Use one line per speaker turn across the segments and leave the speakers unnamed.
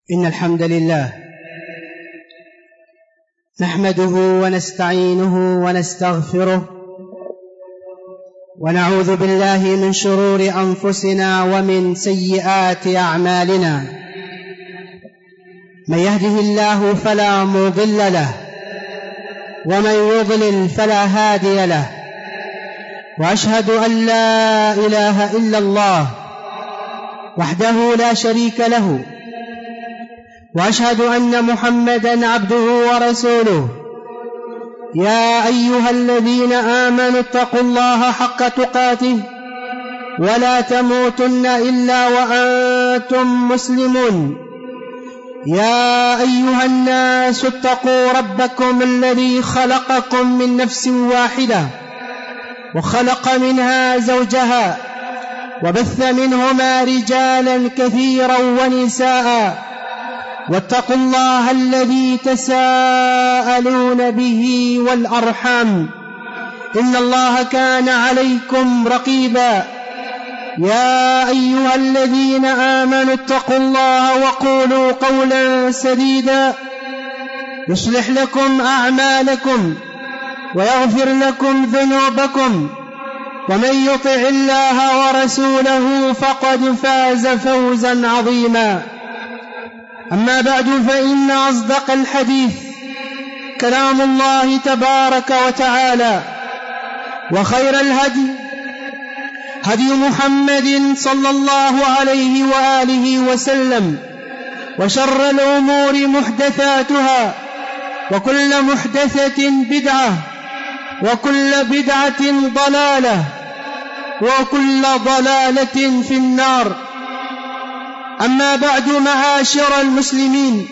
إن الحمد لله نحمده ونستعينه ونستغفره ونعوذ بالله من شرور أنفسنا ومن سيئات أعمالنا. من يهده الله فلا مضل له ومن يضلل فلا هادي له، وأشهد أن لا إله إلا الله وحده لا شريك له، وأشهد أن محمدًا عبده ورسوله. يا أيها الذين آمنوا اتقوا الله حق تقاته ولا تموتن إلا وأنتم مسلمون. يا أيها الناس اتقوا ربكم الذي خلقكم من نفس واحدة وخلق منها زوجها وبث منهما رجالا كثيرا ونساء، واتقوا الله الذي تساءلون به والأرحام، إن الله كان عليكم رقيبا. يا أيها الذين آمنوا اتقوا الله وقولوا قولا سديدا يصلح لكم أعمالكم ويغفر لكم ذنوبكم، ومن يطع الله ورسوله فقد فاز فوزا عظيما. أما بعد، فإن أصدق الحديث كلام الله تبارك وتعالى، وخير الهدي هدي محمد صلى الله عليه وآله وسلم، وشر الأمور محدثاتها، وكل محدثة بدعة، وكل بدعة ضلالة، وكل ضلالة في النار. أما بعد، معاشر المسلمين،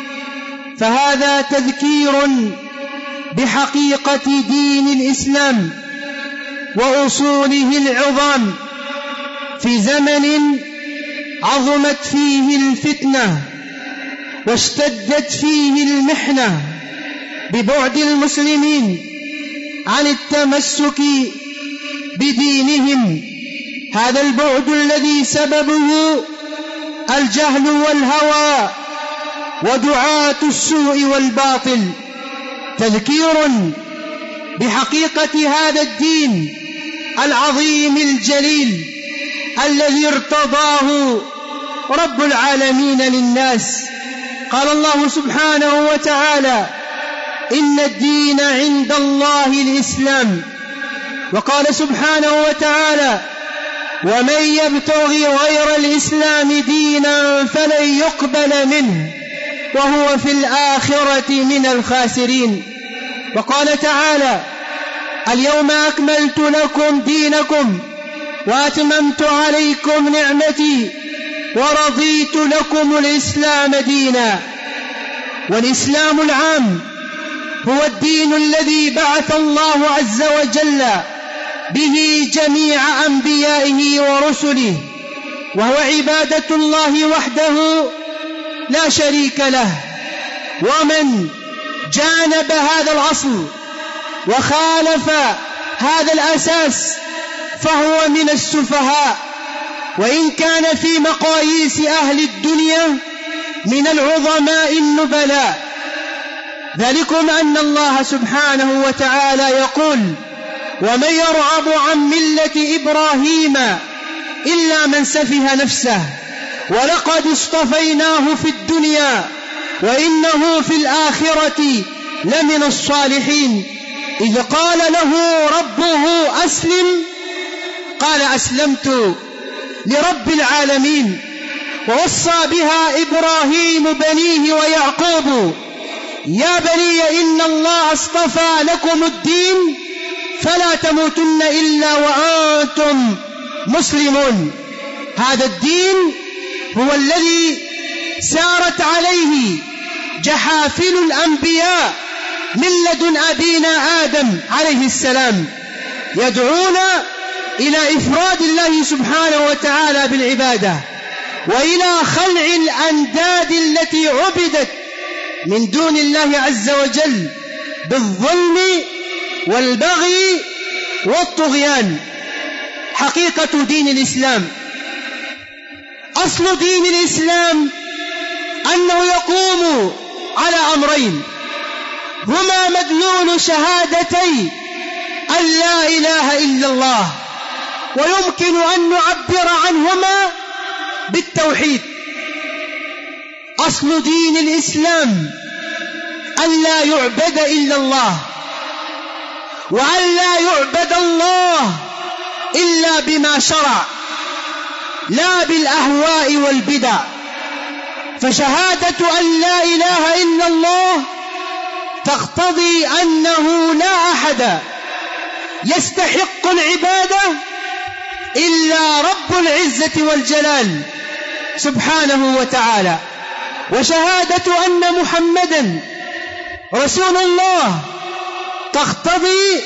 فهذا تذكير بحقيقة دين الإسلام وأصوله العظام في زمن عظمت فيه الفتنة واشتدت فيه المحنة ببعد المسلمين عن التمسك بدينهم. هذا البعد الذي سببه الجهل والهوى ودعاة السوء والباطل. تذكير بحقيقة هذا الدين العظيم الجليل الذي ارتضاه رب العالمين للناس. قال الله سبحانه وتعالى: إن الدين عند الله الإسلام. وقال سبحانه وتعالى: ومن يبتغي غير الإسلام دينا فلن يقبل منه وهو في الآخرة من الخاسرين. وقال تعالى: اليوم أكملت لكم دينكم وأتممت عليكم نعمتي ورضيت لكم الإسلام دينا. والإسلام العام هو الدين الذي بعث الله عز وجل به جميع أنبيائه ورسله، وهو عبادة الله وحده لا شريك له. ومن جانب هذا الأصل وخالف هذا الأساس فهو من السفهاء، وإن كان في مقاييس أهل الدنيا من العظماء النبلاء. ذلكم أن الله سبحانه وتعالى يقول: ومن يرغب عن ملة إبراهيم إلا من سفه نفسه ولقد اصطفيناه في الدنيا وإنه في الآخرة لمن الصالحين. إذ قال له ربه أسلم قال أسلمت لرب العالمين. ووصى بها إبراهيم بنيه ويعقوب: يا بني إن الله اصطفى لكم الدين فلا تموتن إلا وأنتم مسلمون. هذا الدين هو الذي سارت عليه جحافل الأنبياء من لدن أبينا آدم عليه السلام، يدعون إلى إفراد الله سبحانه وتعالى بالعبادة، وإلى خلع الأنداد التي عبدت من دون الله عز وجل بالظلم والبغي والطغيان. حقيقة دين الإسلام، أصل دين الإسلام أنه يقوم على أمرين هما مدلول شهادتي أن لا إله إلا الله، ويمكن أن نعبر عنهما بالتوحيد. أصل دين الإسلام أن لا يعبد إلا الله، وأن لا يعبد الله إلا بما شرع، لا بالأهواء والبدع. فشهادة أن لا إله إلا الله تقتضي أنه لا أحد يستحق العبادة إلا رب العزة والجلال سبحانه وتعالى. وشهادة أن محمدا رسول الله تقتضي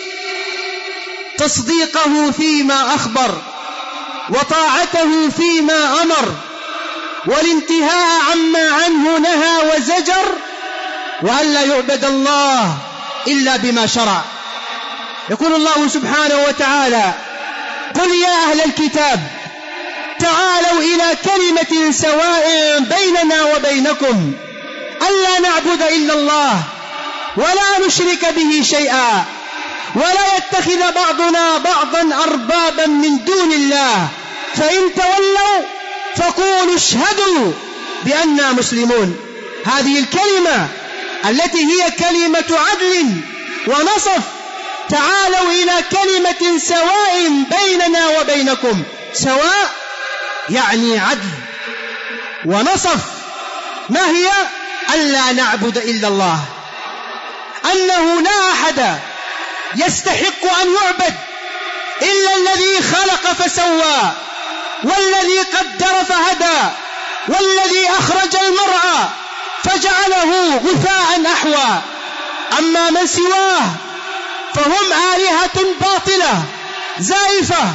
تصديقه فيما أخبر، وطاعته فيما أمر، والانتهاء عما عنه نهى وزجر، وأن لا يعبد الله إلا بما شرع. يقول الله سبحانه وتعالى: قل يا أهل الكتاب تعالوا إلى كلمة سواء بيننا وبينكم ألا نعبد إلا الله ولا نشرك به شيئا ولا يتخذ بعضنا بعضا أربابا من دون الله فإن تولوا فقولوا اشهدوا بأننا مسلمون. هذه الكلمة التي هي كلمة عدل ونصف. تعالوا إلى كلمة سواء بيننا وبينكم. سواء يعني عدل، ونصف ما هي؟ ألا نعبد إلا الله، أنه لا أحد يستحق أن يعبد إلا الذي خلق فسوى، والذي قدر فهدى، والذي أخرج المرعى فجعله غثاء أحوى. أما من سواه فهم آلهة باطلة زائفة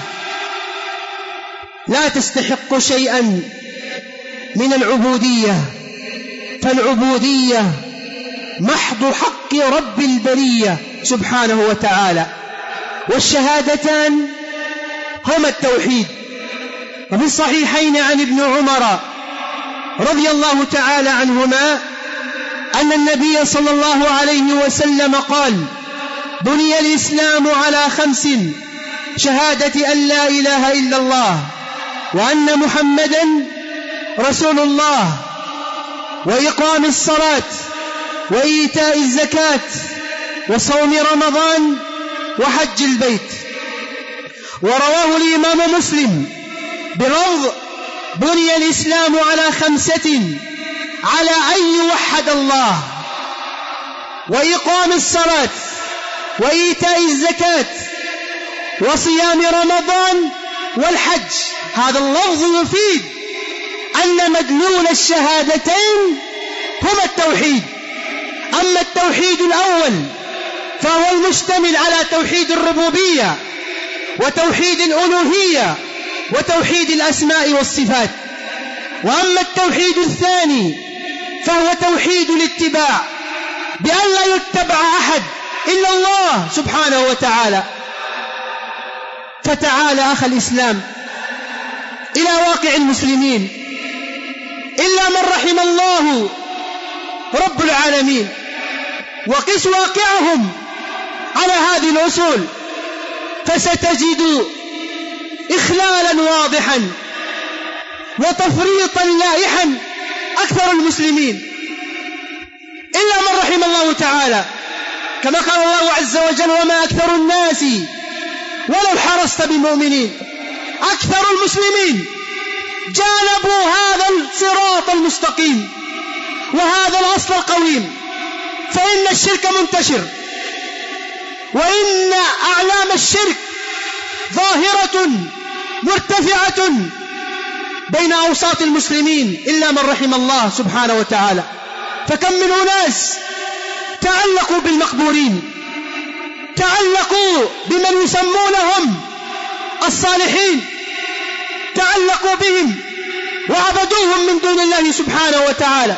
لا تستحق شيئا من العبودية، فالعبودية محض حق رب البرية سبحانه وتعالى. والشهادتان هما التوحيد. وفي الصحيحين عن ابن عمر رضي الله تعالى عنهما أن النبي صلى الله عليه وسلم قال: بني الإسلام على 5: شهادة أن لا إله إلا الله وأن محمدا رسول الله، وإقام الصلاة، وإيتاء الزكاة، وصوم رمضان، وحج البيت. ورواه الإمام مسلم بلفظ: بني الإسلام على 5: على أن يوحد الله، وإقام الصلاة، وإيتاء الزكاة، وصيام رمضان، والحج. هذا اللفظ يفيد أن مدلول الشهادتين هما التوحيد. أما التوحيد الأول فهو المشتمل على توحيد الربوبية، وتوحيد الألوهية، وتوحيد الأسماء والصفات. وأما التوحيد الثاني فهو توحيد الاتباع، بأن لا يتبع أحد إلا الله سبحانه وتعالى. فتعالى أخ الإسلام إلى واقع المسلمين، إلا من رحم الله رب العالمين، وقس واقعهم على هذه الأصول، فستجد إخلالا واضحا وتفريطا لائحا أكثر المسلمين، إلا من رحم الله تعالى، كما قال الله عز وجل: وما أكثر الناس ولو حرصت بمؤمنين. أكثر المسلمين جانبوا هذا الصراط المستقيم وهذا الأصل القويم، فإن الشرك منتشر، وإن أعلام الشرك ظاهرة مرتفعة بين أوساط المسلمين، إلا من رحم الله سبحانه وتعالى. فكم من أناس تعلقوا بالمقبورين، تعلقوا بمن يسمونهم الصالحين، تعلقوا بهم وعبدوهم من دون الله سبحانه وتعالى،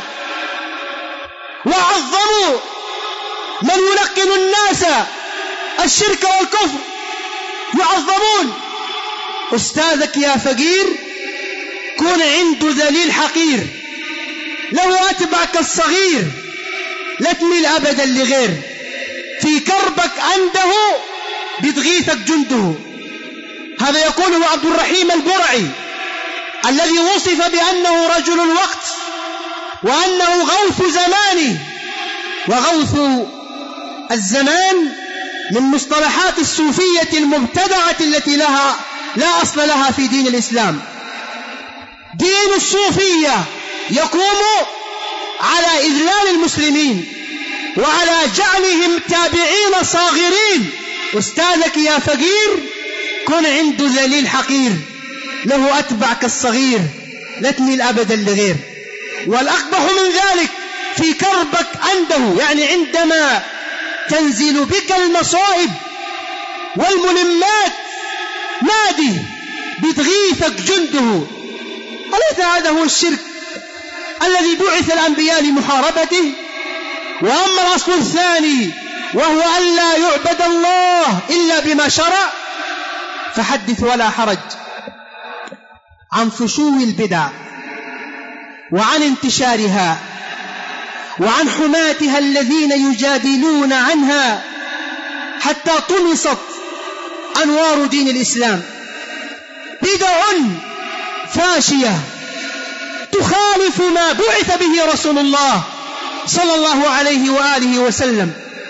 وعظموا من يلقن الناس الشرك والكفر، يعظمون. أستاذك يا فقير كن عنده ذليل حقير، له أتبع كالصغير لا تميل أبدا لغير. في كربك عنده بتغيثك جنده. هذا يقوله عبد الرحيم البرعي الذي وصف بأنه رجل الوقت وأنه غوث زمانه. وغوث الزمان من مصطلحات الصوفية المبتدعة التي لا أصل لها في دين الإسلام. دين الصوفية يقوم على إذلال المسلمين وعلى جعلهم تابعين صاغرين. أستاذك يا فقير كن عنده ذليل حقير، له أتبع كالصغير لا تميل أبدا لغير. والأقبح من ذلك في كربك عنده، يعني عندما تنزل بك المصائب والملمات نادي بتغيثك جنده. أليس هذا هو الشرك الذي بعث الأنبياء لمحاربته؟ وأما الأصل الثاني وهو أن لا يعبد الله إلا بما شرع، فحدث ولا حرج عن فشو البدع وعن انتشارها وعن حماتها الذين يجادلون عنها حتى طمست أنوار دين الإسلام. بدع فاشية تخالف ما بعث به رسول الله صلى الله عليه وآله وسلم.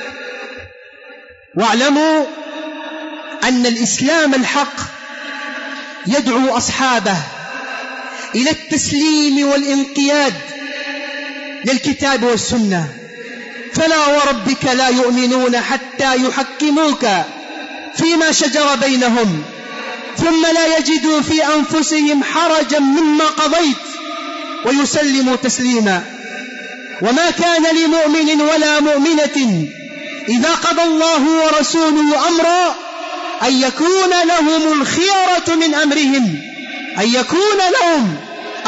واعلموا أن الإسلام الحق يدعو أصحابه إلى التسليم والانقياد للكتاب والسنة. فلا وربك لا يؤمنون حتى يحكموك فيما شجر بينهم ثم لا يجدوا في أنفسهم حرجا مما قضيت ويسلموا تسليما. وما كان لمؤمن ولا مؤمنة إذا قضى الله ورسوله أمرا أن يكون لهم الخيرة من أمرهم، أن يكون لهم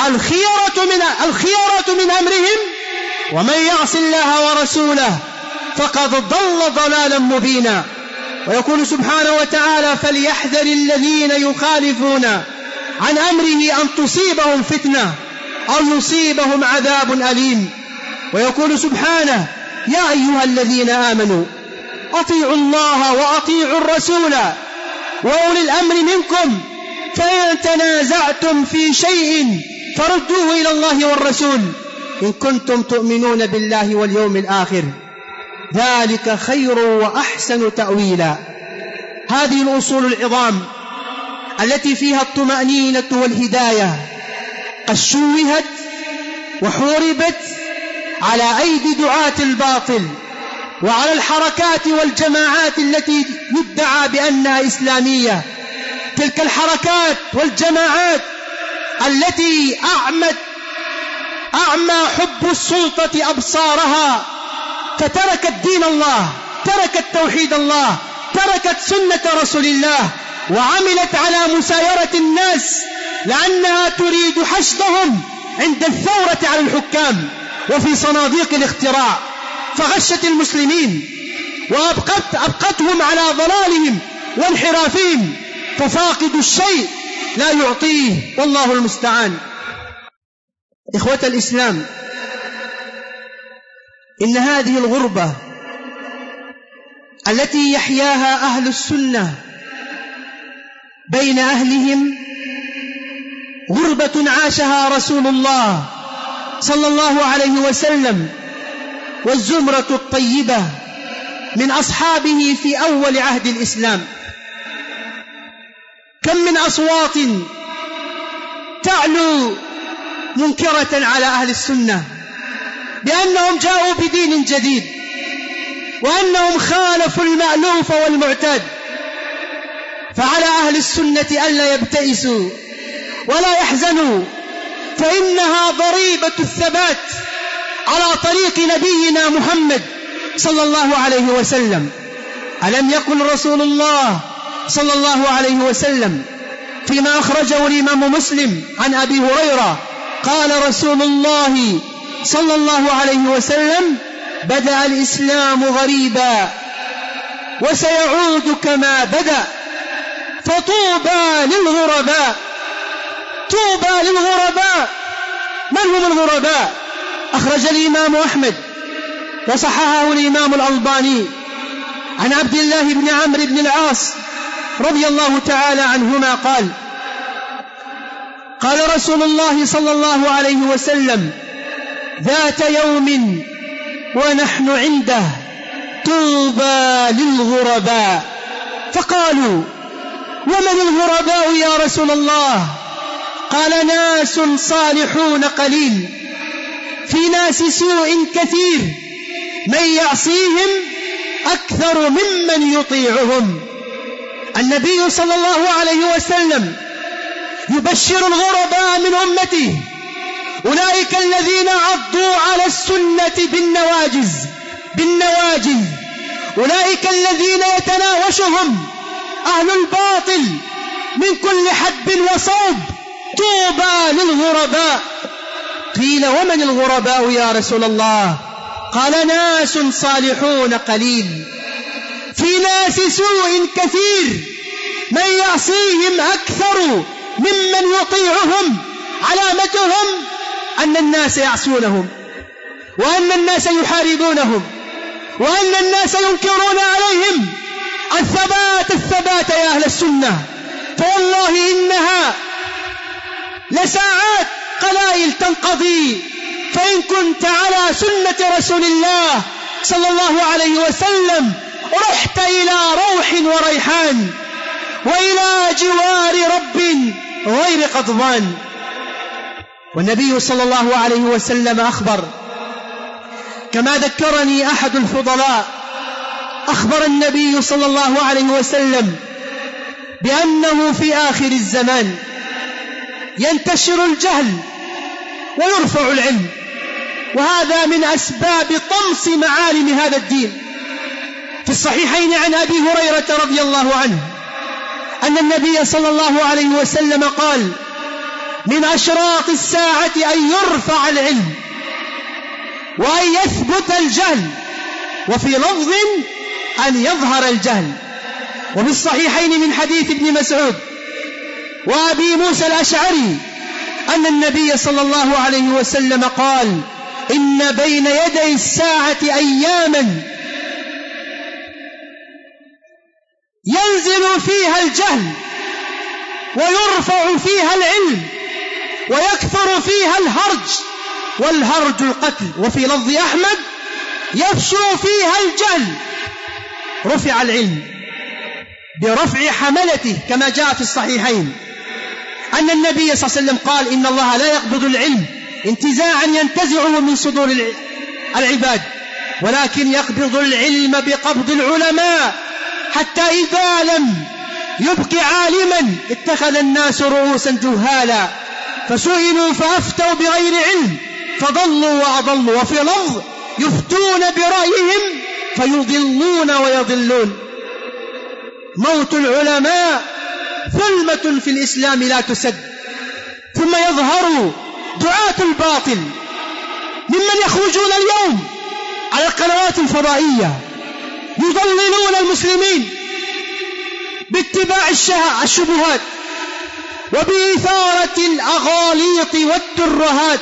الخيرة من أمرهم. ومن يعص الله ورسوله فقد ضل ضلالا مبينا. ويقول سبحانه وتعالى فليحذر الذين يخالفون عن أمره أن تصيبهم فتنة أو يصيبهم عذاب أليم. ويقول سبحانه يا أيها الذين آمنوا أطيعوا الله وأطيعوا الرسول وأولي الأمر منكم فإن تنازعتم في شيء فردوه إلى الله والرسول إن كنتم تؤمنون بالله واليوم الآخر ذلك خير وأحسن تأويلا. هذه الأصول العظام التي فيها الطمأنينة والهداية قد شوهت وحوربت على أيدي دعاة الباطل وعلى الحركات والجماعات التي يدعى بأنها إسلامية. تلك الحركات والجماعات التي أعمى حب السلطة أبصارها فتركت دين الله، تركت توحيد الله، تركت سنة رسول الله، وعملت على مسايرة الناس لأنها تريد حشدهم عند الثورة على الحكام وفي صناديق الاختراع، فغشت المسلمين وأبقتهم على ضلالهم وانحرافهم، ففاقد الشيء لا يعطيه والله المستعان. إخوة الإسلام، إن هذه الغربة التي يحياها أهل السنة بين أهلهم غربة عاشها رسول الله صلى الله عليه وسلم والزمرة الطيبة من أصحابه في أول عهد الإسلام. كم من أصوات تعلو منكرة على أهل السنة بأنهم جاءوا بدين جديد وأنهم خالفوا المألوف والمعتاد. فعلى أهل السنة ألا يبتئسوا ولا يحزنوا، فإنها ضريبة الثبات على طريق نبينا محمد صلى الله عليه وسلم. ألم يقل رسول الله صلى الله عليه وسلم فيما أخرجه الإمام مسلم عن أبي هريرة قال رسول الله صلى الله عليه وسلم بدأ الإسلام غريبا وسيعود كما بدأ فطوبى للغرباء. طوبى للغرباء. من هم الغرباء؟ أخرج الإمام أحمد وصححه الإمام الألباني عن عبد الله بن عمرو بن العاص رضي الله تعالى عنهما قال: قال رسول الله صلى الله عليه وسلم ذات يوم ونحن عنده: طوبى للغرباء. فقالوا: ومن الغرباء يا رسول الله؟ قال: ناس صالحون قليل، في ناس سوء كثير، من يعصيهم أكثر ممن يطيعهم. النبي صلى الله عليه وسلم يبشر الغرباء من أمته، أولئك الذين عضوا على السنة بالنواجذ، أولئك الذين يتناوشهم أهل الباطل من كل حدب وصوب. طوبى للغرباء. قيل: ومن الغرباء يا رسول الله؟ قال: ناس صالحون قليل، في ناس سوء كثير، من يعصيهم أكثر ممن يطيعهم. علامتهم أن الناس يعصونهم، وأن الناس يحاربونهم، وأن الناس ينكرون عليهم الثبات يا أهل السنة. فوالله إنها لساعات قلائل تنقضي، فإن كنت على سنة رسول الله صلى الله عليه وسلم رحت إلى روح وريحان، وإلى جوار رب غير غضبان. والنبي صلى الله عليه وسلم أخبر، كما ذكرني أحد الفضلاء، أخبر النبي صلى الله عليه وسلم بأنه في آخر الزمان ينتشر الجهل ويرفع العلم، وهذا من أسباب طمس معالم هذا الدين. في الصحيحين عن أبي هريرة رضي الله عنه أن النبي صلى الله عليه وسلم قال: من أشراط الساعة أن يرفع العلم وأن يثبت الجهل، وفي لفظ أن يظهر الجهل. وفي الصحيحين من حديث ابن مسعود وأبي موسى الأشعري أن النبي صلى الله عليه وسلم قال: إن بين يدي الساعة أياما ينزل فيها الجهل ويرفع فيها العلم ويكثر فيها الهرج، والهرج القتل. وفي لفظ أحمد: يفشو فيها الجهل. رفع العلم برفع حملته، كما جاء في الصحيحين أن النبي صلى الله عليه وسلم قال: إن الله لا يقبض العلم انتزاعا ينتزعه من صدور العباد، ولكن يقبض العلم بقبض العلماء، حتى إذا لم يبق عالما اتخذ الناس رؤوسا جهالا، فسئلوا فأفتوا بغير علم فضلوا وأضلوا. وفي لفظ: يفتون برأيهم فيضلون ويضلون. موت العلماء ظلمة في الإسلام لا تسد. ثم يظهر دعاة الباطل ممن يخرجون اليوم على القنوات الفضائية يضللون المسلمين باتباع الشبهات وبإثارة الأغاليط والترهات،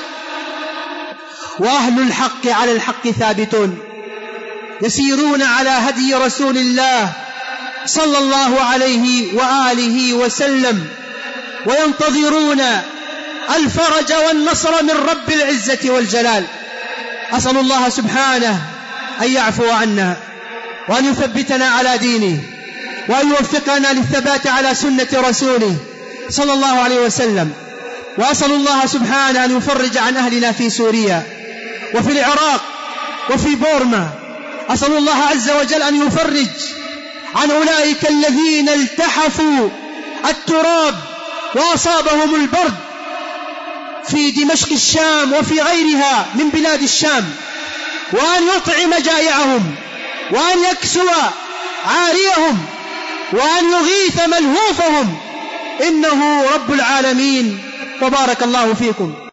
وأهل الحق على الحق ثابتون، يسيرون على هدي رسول الله صلى الله عليه وآله وسلم، وينتظرون الفرج والنصر من رب العزة والجلال. أسأل الله سبحانه أن يعفو عنا، وأن يثبتنا على دينه، وأن يوفقنا للثبات على سنة رسوله صلى الله عليه وسلم. وأسأل الله سبحانه أن يفرج عن أهلنا في سوريا وفي العراق وفي بورما. أسأل الله عز وجل أن يفرج عن أولئك الذين التحفوا التراب وأصابهم البرد في دمشق الشام وفي غيرها من بلاد الشام، وأن يطعم جائعهم، وأن يكسو عاريهم، وأن يغيث ملهوفهم، إنه رب العالمين. وبارك الله فيكم.